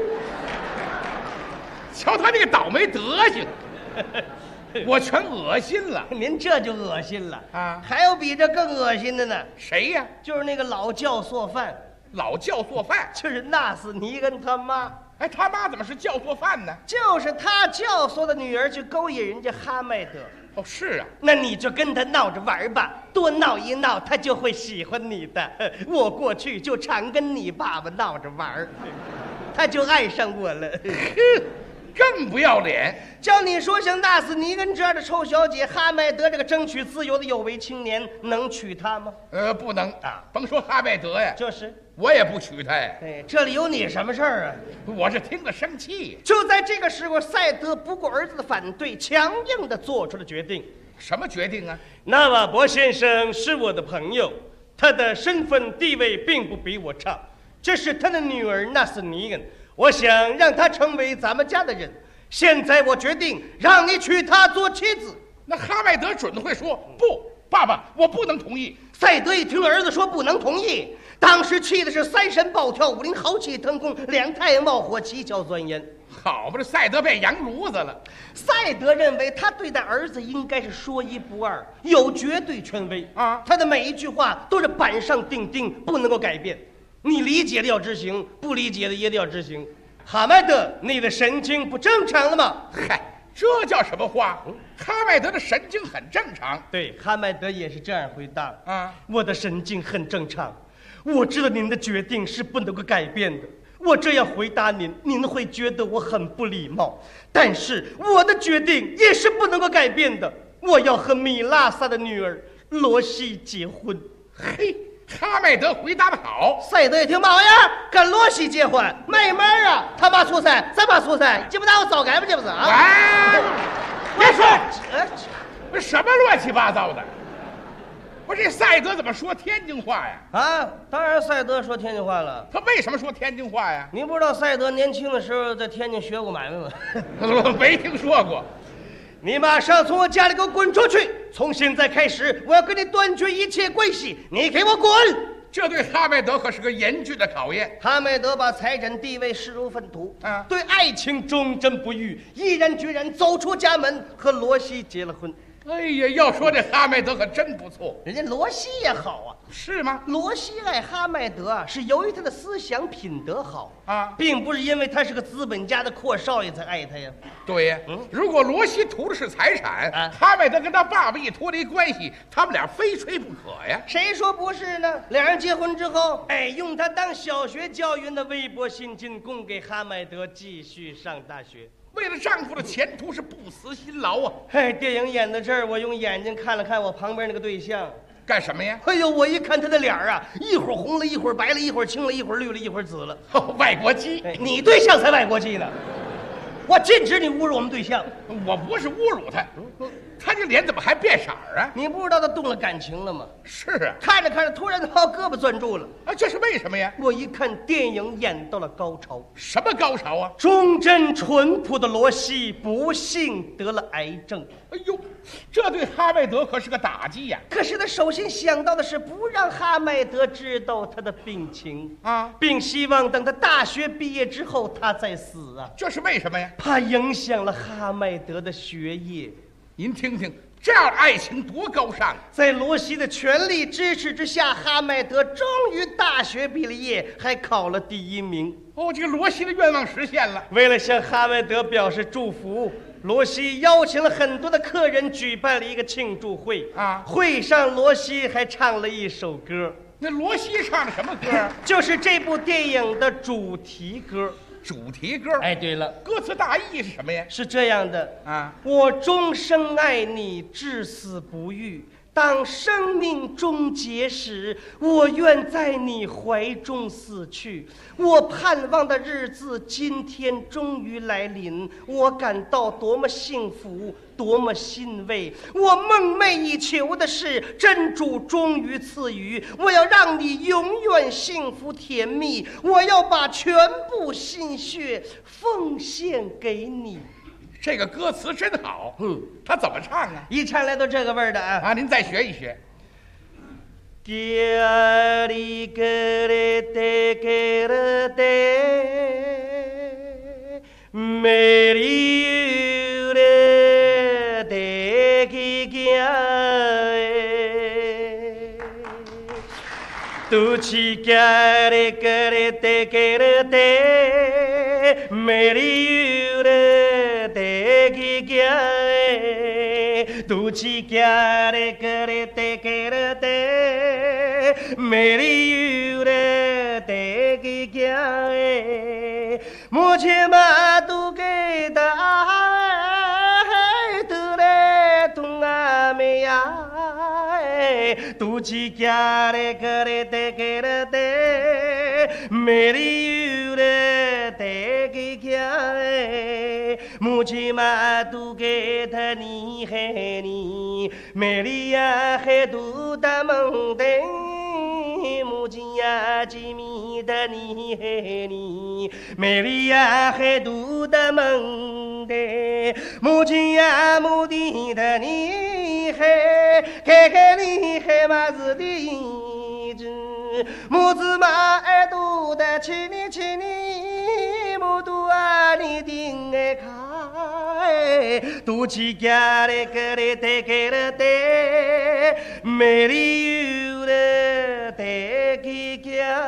瞧他那个倒霉德行。我全恶心了， 您这就恶心了啊！ 还有比这更恶心的呢？ 谁呀？ 就是那个老教唆犯。 老教唆犯就是纳斯尼恩他妈。 哎，他妈怎么是教唆犯呢？ 就是他教唆的女儿去勾引人家哈迈德。 哦，是啊。 那你就跟他闹着玩吧，多闹一闹，他就会喜欢你的。我过去就常跟你爸爸闹着玩，他就爱上我了。 更不要脸！ 叫你说像纳斯尼根这样的臭小姐，哈迈德这个争取自由的有为青年，能娶她吗？ 不能啊！甭说哈迈德呀， 就是我也不娶她呀。 哎，这里有你什么事儿啊？ 我是听得生气。 就在这个时候，赛德不顾儿子的反对，强硬地做出了决定。 什么决定啊？ 纳瓦伯先生是我的朋友，他的身份地位并不比我差。这是他的女儿纳斯尼恩。我想让她成为咱们家的人， 现在我决定让你娶她做妻子。 那哈迈德准会说不，爸爸，我不能同意。 赛德一听儿子说不能同意，当时气的是三神暴跳，五灵豪气腾空，两太阳冒火，七窍钻烟。 好吧，这赛德变洋炉子了。 赛德认为他对待儿子应该是说一不二，有绝对权威啊！他的每一句话都是板上钉钉，不能够改变。你理解的要执行，不理解的也得要执行。哈迈德，你的神经不正常了吗？ 嗨，这叫什么话？哈迈德的神经很正常。 对，哈迈德也是这样回答啊，我的神经很正常，我知道您的决定是不能够改变的。我这样回答您，您会觉得我很不礼貌，但是我的决定也是不能够改变的。我要和米拉萨的女儿罗西结婚。 嘿，哈迈德回答得好。 赛德一听，嘛玩意儿，跟罗西结婚，没门啊！他妈出塞，咱妈出塞，这不拿我早改吗？这不是啊？ 哎，别说，这什么乱七八糟的？不是这赛德怎么说天津话呀？ 啊，当然赛德说天津话了。 他为什么说天津话呀？ 您不知道赛德年轻的时候在天津学过买卖吗？ 我没听说过。 你马上从我家里给我滚出去！从现在开始，我要跟你断绝一切关系，你给我滚！ 这对哈迈德可是个严峻的考验。 哈迈德把财产地位视如粪土，对爱情忠贞不渝，毅然决然走出家门，和罗西结了婚。 哎呀，要说这哈迈德可真不错， 人家罗西也好啊， 是吗？ 罗西爱哈迈德啊，是由于他的思想品德好啊，并不是因为他是个资本家的阔少爷才爱他呀。 对呀，如果罗西图的是财产，哈迈德跟他爸爸一脱离关系，他们俩非吹不可呀。 谁说不是呢？两人结婚之后，用他当小学教员的微薄薪金供给哈迈德继续上大学。 为了丈夫的前途是不辞辛劳啊！ 电影演到这儿，我用眼睛看了看我旁边那个对象， 干什么呀？ 哎呦，我一看他的脸啊，一会儿红了，一会儿白了，一会儿青了，一会儿绿了，一会儿紫了。 外国鸡！ 你对象才外国鸡呢！我禁止你侮辱我们对象。 我不是侮辱他，他这脸怎么还变色啊？ 你不知道他动了感情了吗？ 是啊， 看着看着，突然把我胳膊攥住了。 啊，这是为什么呀？ 我一看电影演到了高潮。 什么高潮啊？ 忠贞淳朴的罗西不幸得了癌症。 哎呦，这对哈迈德可是个打击呀！ 可是他首先想到的是不让哈迈德知道他的病情啊，并希望等他大学毕业之后他再死啊。 这是为什么呀？ 怕影响了哈迈德的学业。 您听听，这样的爱情多高尚！ 在罗西的全力支持之下，哈迈德终于大学毕了业，还考了第1名。 哦，这个罗西的愿望实现了。 为了向哈迈德表示祝福，罗西邀请了很多的客人，举办了一个庆祝会啊。会上，罗西还唱了一首歌。 那罗西唱的什么歌？ 就是这部电影的主题歌。 主题歌。 哎，对了， 歌词大意是什么呀？ 是这样的啊，我终生爱你，至死不渝。当生命终结时，我愿在你怀中死去。我盼望的日子今天终于来临，我感到多么幸福，多么欣慰。我梦寐以求的是真主终于赐予，我要让你永远幸福甜蜜，我要把全部心血奉献给你。 这个歌词真好，他怎么唱啊？ 一唱来都这个味儿的啊！ 啊，您再学一学。 都起嘎嘞嘎嘞得嘎嘞得，美丽有嘞得给嘎哎，都起嘎嘞嘎嘞得嘎嘞得，美丽有嘞得给嘎哎，目前嘛都给的爱得嘞东阿美呀。都起嘎嘞嘎嘞得嘎嘞得，美丽有嘞得给嘎哎，目前嘛都给他你嘿你，美丽呀嘿都大梦的，目前呀吉米的你嘿你，美丽呀嘿都大梦。 的，母亲呀，母的的你还看你还嘛子的一只母子嘛爱读的亲你母读啊你定爱开读起家的个的得给了得美丽有的得给家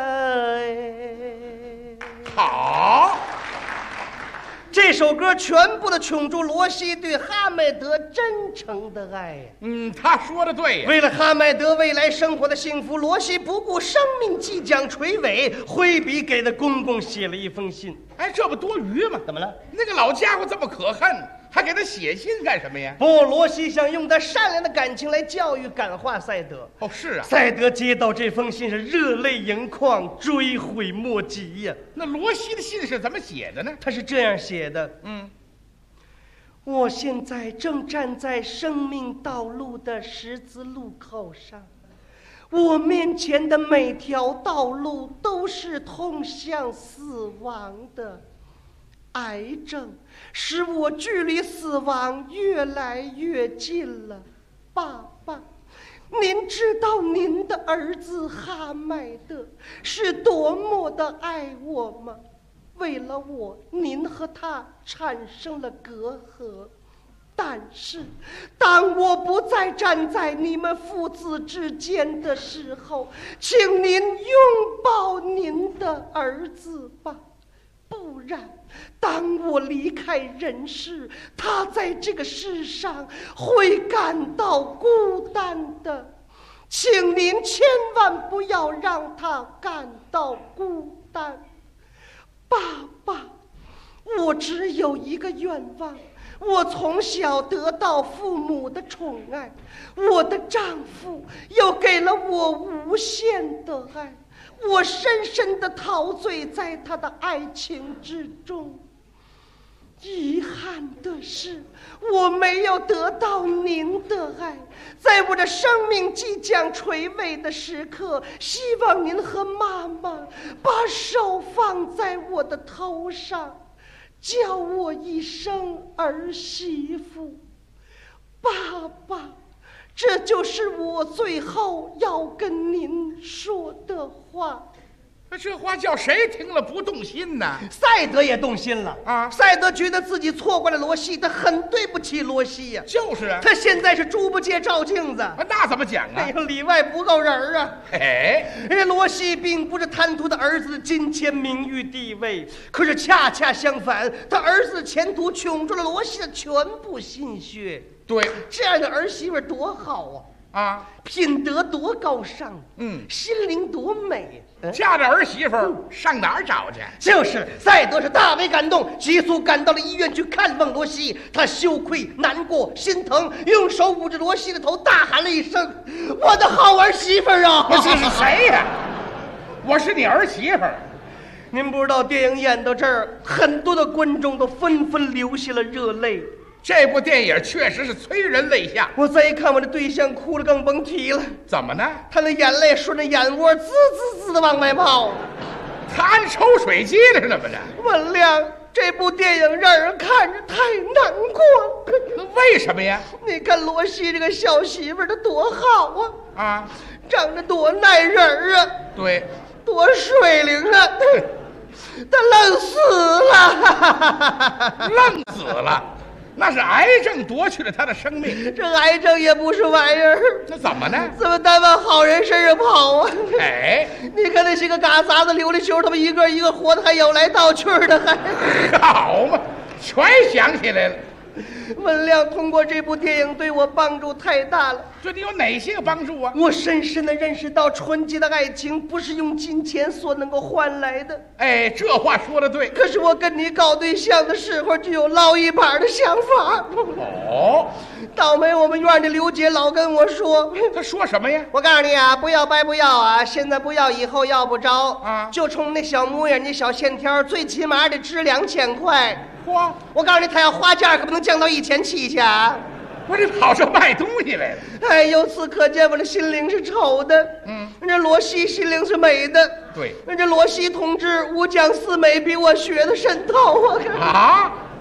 好。 这首歌全部的倾注罗西对哈迈德真诚的爱呀。 他说的对呀。 为了哈迈德未来生活的幸福，罗西不顾生命即将垂危，挥笔给他公公写了一封信。 哎，这不多余吗？ 怎么了？ 那个老家伙这么可恨，还给他写信干什么呀？ 不，罗西想用他善良的感情来教育感化赛德。 哦，是啊。 赛德接到这封信是热泪盈眶，追悔莫及呀。 那罗西的信是怎么写的呢？ 他是这样写的：我现在正站在生命道路的十字路口上，我面前的每条道路都是通向死亡的。癌症使我距离死亡越来越近了。爸爸，您知道您的儿子哈迈德是多么的爱我吗？为了我，您和他产生了隔阂。但是当我不再站在你们父子之间的时候，请您拥抱您的儿子吧，不然当我离开人世，他在这个世上会感到孤单的。请您千万不要让他感到孤单。爸爸，我只有一个愿望，我从小得到父母的宠爱，我的丈夫又给了我无限的爱，我深深地陶醉在他的爱情之中。遗憾的是，我没有得到您的爱。在我的生命即将垂危的时刻，希望您和妈妈把手放在我的头上，叫我一声儿媳妇。爸爸，这就是我最后要跟您说的话。 这话叫谁听了不动心呢？ 赛德也动心了啊！赛德觉得自己错怪了罗西，他很对不起罗西呀。 就是啊， 他现在是猪八戒照镜子， 那怎么讲啊？ 哎呦，里外不够人啊！ 嘿， 因为罗西并不是贪图他儿子的金钱、名誉、地位，可是恰恰相反，他儿子的前途穷出了罗西的全部心血。 对， 这样的儿媳妇多好啊！品德多高尚，心灵多美。 嫁这儿媳妇上哪儿找去？ 就是赛德是大为感动，急速赶到了医院去看望罗西。他羞愧、难过、心疼，用手捂着罗西的头，大喊了一声：“我的好儿媳妇啊！” 这是谁呀？我是你儿媳妇。 您不知道，电影演到这儿，很多的观众都纷纷流下了热泪。 这部电影确实是催人泪下。 我再一看我的对象，哭了更甭提了。 怎么呢？ 他那眼泪顺着眼窝滋滋滋的往外冒。 他按抽水机了，怎么着？ 文亮，这部电影让人看着太难过了。 为什么呀？你看罗西这个小媳妇，她多好啊！ 长得多耐人啊！ 对， 多水灵啊！她愣死了， 愣死了。那是癌症夺去了他的生命。 这癌症也不是玩意儿， 这怎么呢？ 怎么单往好人身上跑啊？ 哎， 你看那些个嘎杂子、琉璃球，他们一个一个活的还有来道去的，还好嘛，全想起来了。 文亮通过这部电影对我帮助太大了。 对你有哪些个帮助啊？ 我深深地认识到，纯洁的爱情不是用金钱所能够换来的。 哎，这话说得对。 可是我跟你搞对象的时候，就有捞一把的想法。 哦， 倒霉我们院的刘姐老跟我说， 她说什么呀？ 我告诉你啊，不要白不要啊，现在不要，以后要不着啊。就冲那小模样，那小线条，最起码得值2000块。 嚯！ 我告诉你，他要花价可不能降到1700去啊！ 我这跑这卖东西来了。 哎，由此可见我的心灵是丑的。人家罗西心灵是美的。 对， 人家罗西同志5讲4美比我学的深透啊！ 啊，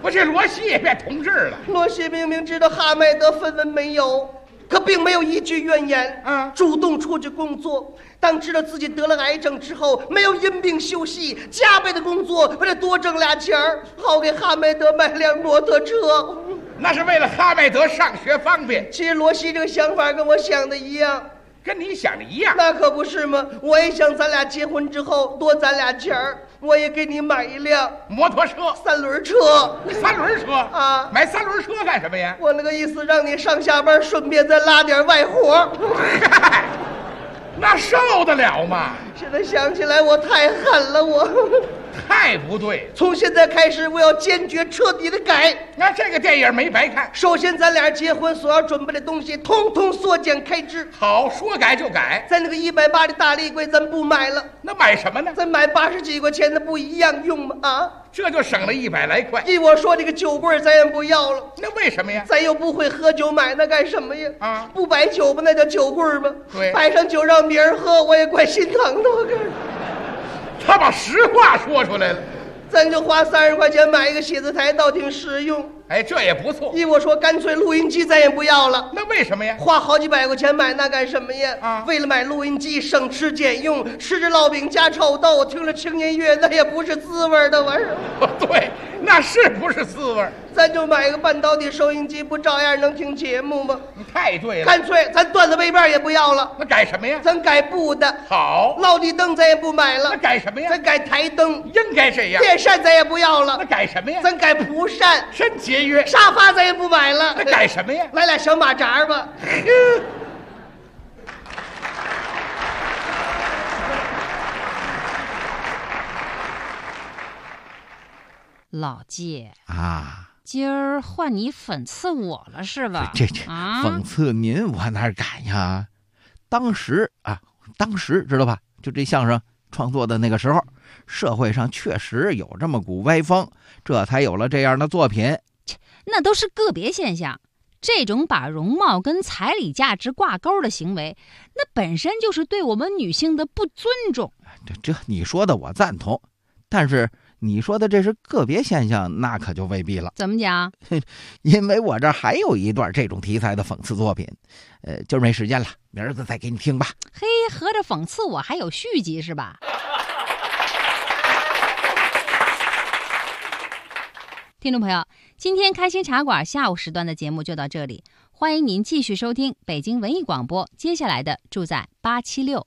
我这罗西也变同志了。 罗西明明知道哈迈德绯闻没有，可并没有一句怨言，主动出去工作。当知道自己得了癌症之后，没有因病休息，加倍的工作，为了多挣俩钱儿，好给哈迈德买辆摩托车。 那是为了哈迈德上学方便。 其实罗西这个想法跟我想的一样。 跟你想的一样， 那可不是吗？我也想咱俩结婚之后多攒俩钱儿，我也给你买一辆摩托车、 3轮车。 3轮车啊？买3轮车干什么呀？ 我那个意思，让你上下班顺便再拉点外活。 那受得了吗？ 现在想起来，我太狠了，我太不对。 从现在开始，我要坚决彻底的改。 那这个电影没白看。 首先，咱俩结婚所要准备的东西，统统缩减开支。 好，说改就改。 在那个180的大立柜，咱不买了。 那买什么呢？ 咱买80几块钱的，不一样用吗？啊， 这就省了100来块。 依我说，这个酒柜咱也不要了。 那为什么呀？ 咱又不会喝酒，买那干什么呀？啊，不摆酒吧，那叫酒柜吗？ 对， 摆上酒让别人喝，我也怪心疼的。我看他把实话说出来了。 咱就花30块钱买一个写字台，倒挺实用。 哎，这也不错。 依我说，干脆录音机咱也不要了。 那为什么呀？ 花好几百块钱买那干什么呀？啊，为了买录音机，省吃俭用，吃着烙饼加臭豆，听着轻音乐，那也不是滋味的玩意儿。 对，那是不是滋味？ 咱就买个半导体收音机，不照样能听节目吗？ 你太对了。 干脆咱段子背面也不要了。 那改什么呀？ 咱改布的。 好， 落地灯咱也不买了。 那改什么呀？ 咱改台灯， 应该这样。 电扇咱也不要了， 那改什么呀？ 咱改蒲扇， 真节约。 沙发咱也不买了， 那改什么呀？ 来俩小马扎吧。 老介啊， 今儿换你讽刺我了是吧？ 这讽刺您我哪敢呀？当时知道吧？就这相声创作的那个时候，社会上确实有这么股歪风，这才有了这样的作品。 那都是个别现象，这种把容貌跟彩礼价值挂钩的行为，那本身就是对我们女性的不尊重。 这你说的我赞同，但是你说的这是个别现象，那可就未必了。 怎么讲？ 因为我这还有一段这种题材的讽刺作品，今儿没时间了，明儿个再给你听吧。 嘿，合着讽刺我还有续集是吧？听众朋友，今天开心茶馆下午时段的节目就到这里，欢迎您继续收听北京文艺广播接下来的住在876。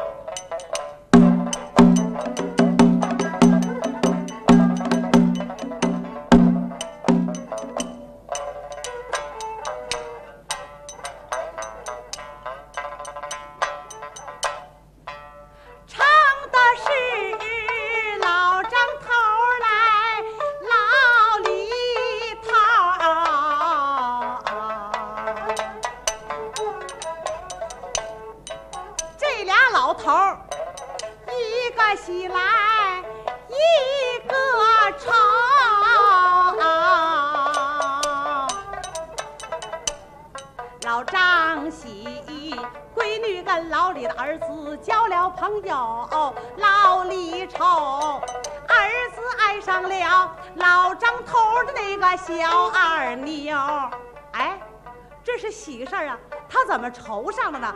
老张喜闺女跟老李的儿子交了朋友，老李瞅儿子爱上了老张头的那个小二妞。哎，这是喜事啊，他怎么愁上了呢？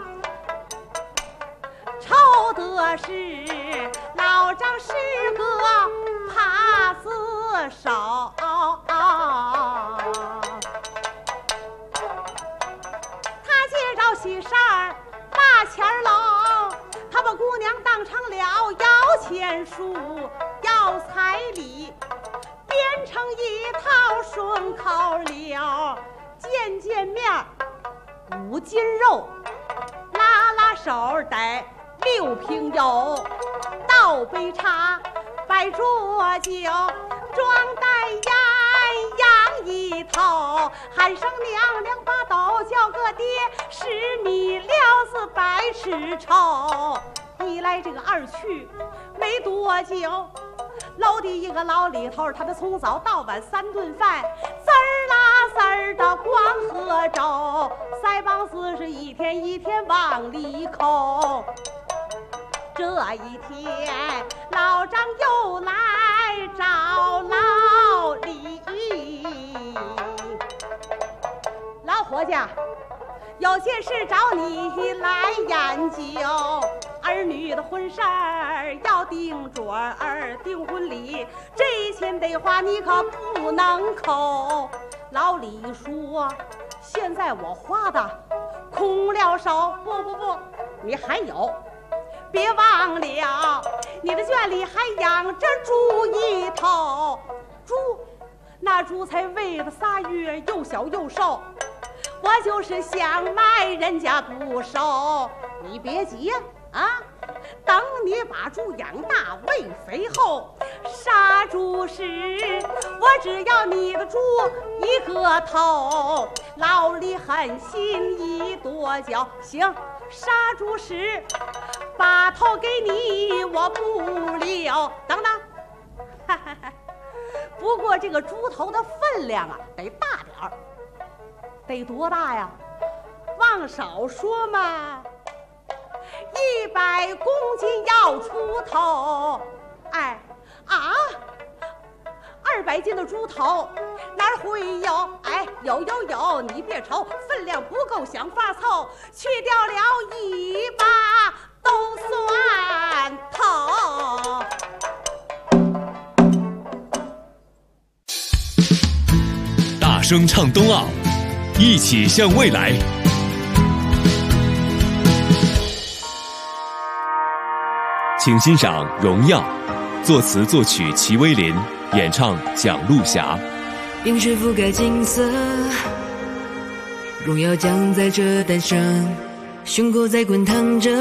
愁的是老张是个耙子手，喜事儿把钱搂，他把姑娘当成了摇钱树，摇彩礼，编成一套顺口溜，见面5斤肉，拉拉手得6瓶油，倒杯茶，摆桌酒，装袋烟扬一头，喊声娘娘把豆叫个爹，10米料子白吃臭。一来这个二去没多久，楼底一个老李头，他的从早到晚3顿饭，滋儿啦滋儿的光喝粥，腮帮子是一天一天往里抠。这一天老张又来找老李， 老伙计，有件事找你来研究。儿女的婚事儿要定准儿，订婚礼这钱得花，你可不能扣。老李说，现在我花的空了手。不，你还有，别忘了，你的圈里还养着猪一头。猪，那猪才喂了3月，又小又瘦。我就是想卖人家不收。你别急啊，等你把猪养大喂肥后，杀猪时我只要你的猪一个头。老李狠心一跺脚，行，杀猪时把头给你我不留。等等，不过这个猪头的分量啊得大点儿。得多大呀？往少说嘛，100公斤要出头。哎啊，200斤的猪头哪会有？哎，有，你别愁，分量不够想法凑，去掉了一把都算头。 大声唱冬奥，一起向未来。请欣赏《荣耀》，作词作曲齐威林，演唱蒋璐霞。 冰雪覆盖金色，荣耀将在这诞生，胸口在滚烫着，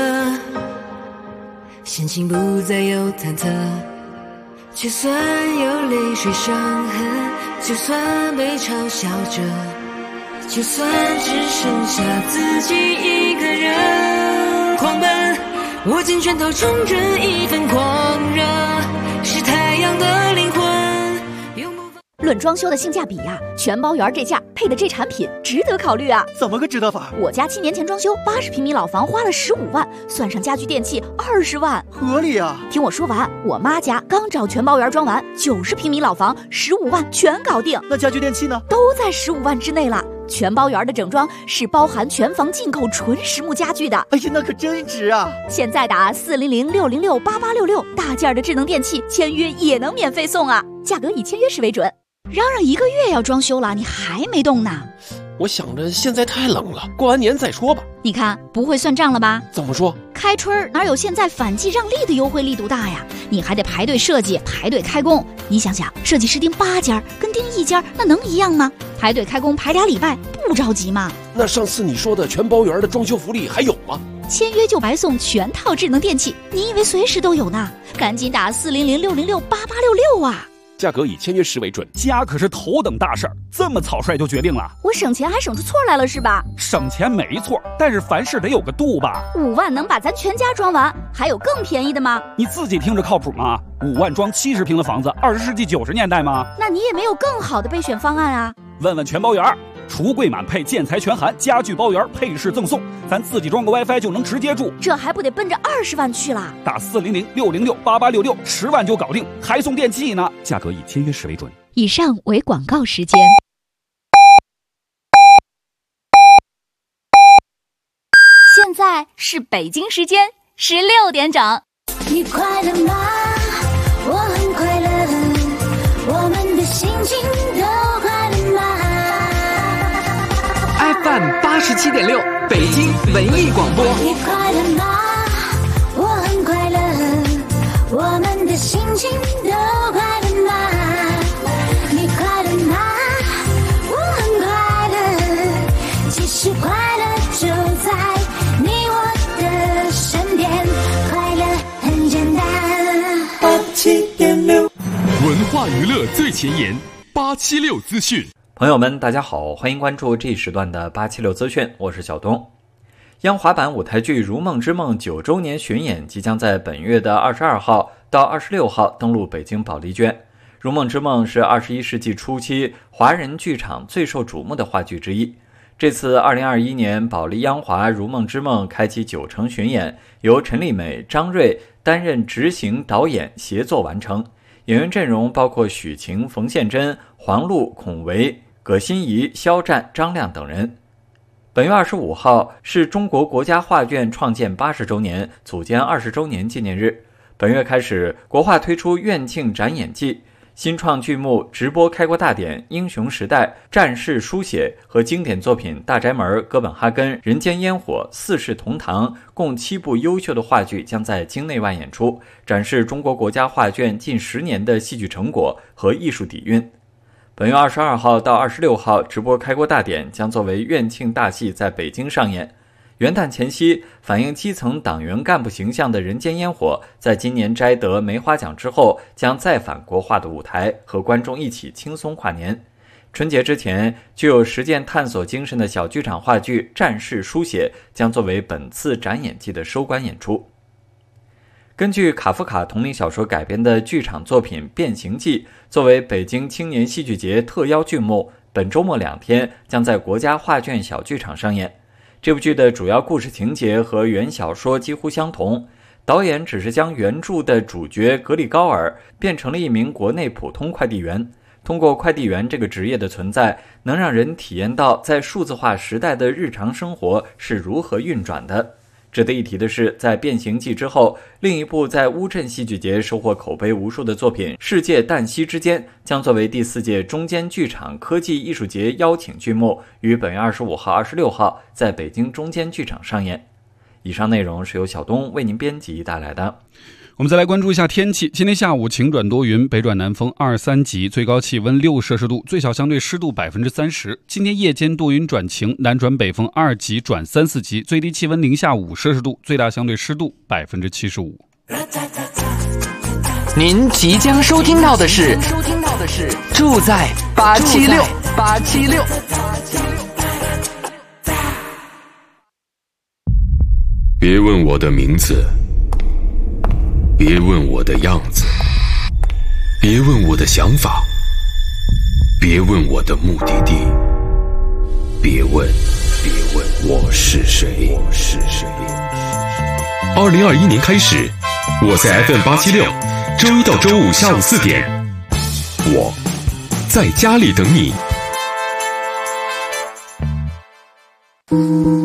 心情不再有忐忑。就算有泪水伤痕，就算被嘲笑着，就算只剩下自己一个人狂奔，握紧拳头冲着一份狂热，是太阳的灵魂。 论装修的性价比啊，全包圆这价配的这产品值得考虑啊！ 怎么个值得法？ 我家7年前装修80平米老房，花了15万，算上家具电器20万， 合理啊！ 听我说完，我妈家刚找全包圆装完，90平米老房15万全搞定。 那家具电器呢？ 都在15万之内了。全包圆的整装是包含全房进口纯实木家具的。 哎呀，那可真值啊！ 现在打400-606-8866，大件的智能电器签约也能免费送啊！价格以签约时为准。嚷嚷1个月要装修了，你还没动呢？ 我想着现在太冷了，过完年再说吧。 你看不会算账了吧？ 怎么说？ 开春哪有现在反季让利的优惠力度大呀？你还得排队设计，排队开工。你想想，设计师订8家跟订1家那能一样吗？排队开工排2礼拜，不着急吗？ 那上次你说的全包圆的装修福利还有吗？ 签约就白送全套智能电器，你以为随时都有呢？赶紧打400-606-8866啊！ 价格以签约时为准，家可是头等大事儿，这么草率就决定了？ 我省钱还省出错来了是吧？ 省钱没错，但是凡事得有个度吧。 5万能把咱全家装完，还有更便宜的吗？ 你自己听着靠谱吗？5万装70平的房子，20世纪90年代吗？ 那你也没有更好的备选方案啊？ 问问全包圆，橱柜满配，建材全含，家具包圆，配饰赠送，咱自己装个 WiFi 就能直接住， 这还不得奔着20万去了？ 打400-606-8866，10万就搞定，还送电器呢。价格以签约时为准。 以上为广告时间。现在是北京时间16点整。 你快乐吗？我很快乐，我们的心情都快乐吗？ FM 87.6，北京文艺广播。 你快乐吗？我很快乐，我们的心情都快乐吗？你快乐吗？我很快乐，其实快乐就在你我的身边，快乐很简单。 87.6，文化娱乐最前沿，876资讯。 朋友们，大家好，欢迎关注这一时段的876资讯，我是小东。央华版舞台剧《如梦之梦》9周年巡演即将在本月的22号到26号登陆北京保利娟。《如梦之梦》是21世纪初期华人剧场最受瞩目的话剧之一。这次2021年保利央华《如梦之梦》开启9城巡演，由陈丽美、张瑞担任执行导演协作完成。演员阵容包括许晴、冯宪珍、黄璐、孔维、 葛新仪、肖战、张亮等人。本月25号是中国国家画卷创建80周年、组建20周年纪念日。本月开始，国画推出院庆展演季，新创剧目直播开国大典、英雄时代、战士书写和经典作品大宅门、哥本哈根、人间烟火、四世同堂共7部优秀的话剧将在京内外演出，展示中国国家画卷近10年的戏剧成果和艺术底蕴。本月22号到26号直播开国大典将作为院庆大戏在北京上演。元旦前夕，反映基层党员干部形象的人间烟火，在今年摘得梅花奖之后，将再返国画的舞台，和观众一起轻松跨年。春节之前，具有实践探索精神的小剧场话剧《战士书写》将作为本次展演季的收官演出。根据卡夫卡同名小说改编的剧场作品《变形记》，作为北京青年戏剧节特邀剧目，本周末2天将在国家画卷小剧场上演。这部剧的主要故事情节和原小说几乎相同，导演只是将原著的主角格里高尔变成了一名国内普通快递员。通过快递员这个职业的存在，能让人体验到在数字化时代的日常生活是如何运转的。值得一提的是，在《变形记》之后，另一部在乌镇戏剧节收获口碑无数的作品《世界旦夕之间》将作为第4届中间剧场科技艺术节邀请剧目，于本月25号、26号在北京中间剧场上演。以上内容是由小东为您编辑带来的。 我们再来关注一下天气。今天下午晴转多云，北转南风2、3级，最高气温6摄氏度，最小相对湿度30%。今天夜间多云转晴，南转北风2级转3、4级，最低气温零下5摄氏度，最大相对湿度75%。 您即将收听到的是住在876。 别问我的名字，别问我的样子，别问我的想法，别问我的目的地，别问我是谁。2021年开始，我在 FM876，周一到周五下午4点，我在家里等你。